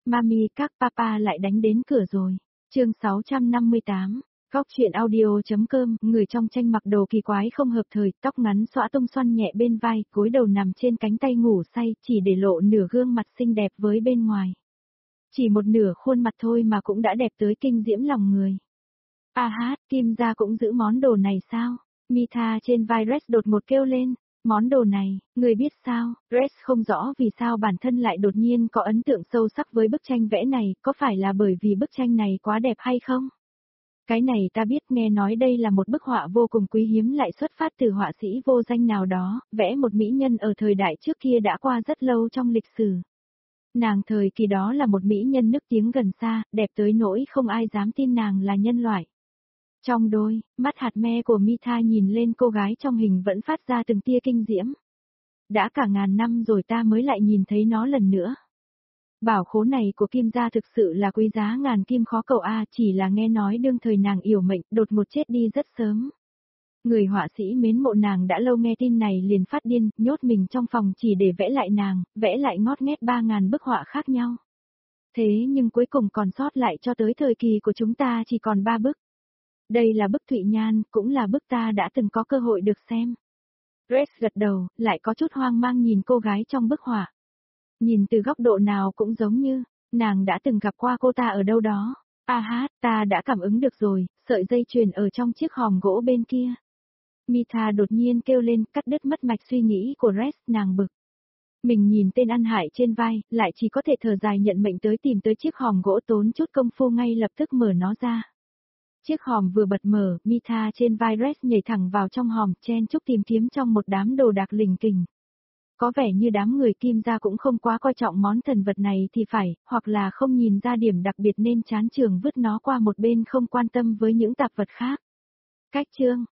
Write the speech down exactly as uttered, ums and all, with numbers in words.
Mami, các papa lại đánh đến cửa rồi. Chương sáu trăm năm mươi tám. Góc truyện audio.com, người trong tranh mặc đồ kỳ quái không hợp thời, tóc ngắn xõa tung xoăn nhẹ bên vai, cúi đầu nằm trên cánh tay ngủ say, chỉ để lộ nửa gương mặt xinh đẹp với bên ngoài. Chỉ một nửa khuôn mặt thôi mà cũng đã đẹp tới kinh diễm lòng người. A hát, Kim gia cũng giữ món đồ này sao? Mitha trên vai Rex đột ngột kêu lên. Món đồ này, người biết sao? Rex không rõ vì sao bản thân lại đột nhiên có ấn tượng sâu sắc với bức tranh vẽ này, có phải là bởi vì bức tranh này quá đẹp hay không? Cái này ta biết, nghe nói đây là một bức họa vô cùng quý hiếm lại xuất phát từ họa sĩ vô danh nào đó, vẽ một mỹ nhân ở thời đại trước kia đã qua rất lâu trong lịch sử. Nàng thời kỳ đó là một mỹ nhân nức tiếng gần xa, đẹp tới nỗi không ai dám tin nàng là nhân loại. Trong đôi, mắt hạt me của Mitha nhìn lên cô gái trong hình vẫn phát ra từng tia kinh diễm. Đã cả ngàn năm rồi ta mới lại nhìn thấy nó lần nữa. Bảo khố này của Kim gia thực sự là quý giá ngàn kim khó cầu a, chỉ là nghe nói đương thời nàng yểu mệnh, đột ngột chết đi rất sớm. Người họa sĩ mến mộ nàng đã lâu nghe tin này liền phát điên, nhốt mình trong phòng chỉ để vẽ lại nàng, vẽ lại ngót nghét ba ngàn bức họa khác nhau. Thế nhưng cuối cùng còn sót lại cho tới thời kỳ của chúng ta chỉ còn ba bức. Đây là bức Thụy Nhan, cũng là bức ta đã từng có cơ hội được xem. Rex gật đầu, lại có chút hoang mang nhìn cô gái trong bức họa. Nhìn từ góc độ nào cũng giống như, nàng đã từng gặp qua cô ta ở đâu đó. A hát, ta đã cảm ứng được rồi, sợi dây chuyền ở trong chiếc hòm gỗ bên kia. Mitha đột nhiên kêu lên, cắt đứt mất mạch suy nghĩ của Rex, nàng bực. Mình nhìn tên ăn hại trên vai, lại chỉ có thể thở dài nhận mệnh tới tìm tới chiếc hòm gỗ, tốn chút công phu ngay lập tức mở nó ra. Chiếc hòm vừa bật mở, Mitha trên vai Rex nhảy thẳng vào trong hòm, chen chúc tìm kiếm trong một đám đồ đạc lình kình. Có vẻ như đám người Kim gia cũng không quá coi trọng món thần vật này thì phải, hoặc là không nhìn ra điểm đặc biệt nên chán chường vứt nó qua một bên không quan tâm với những tạp vật khác. Cách chương,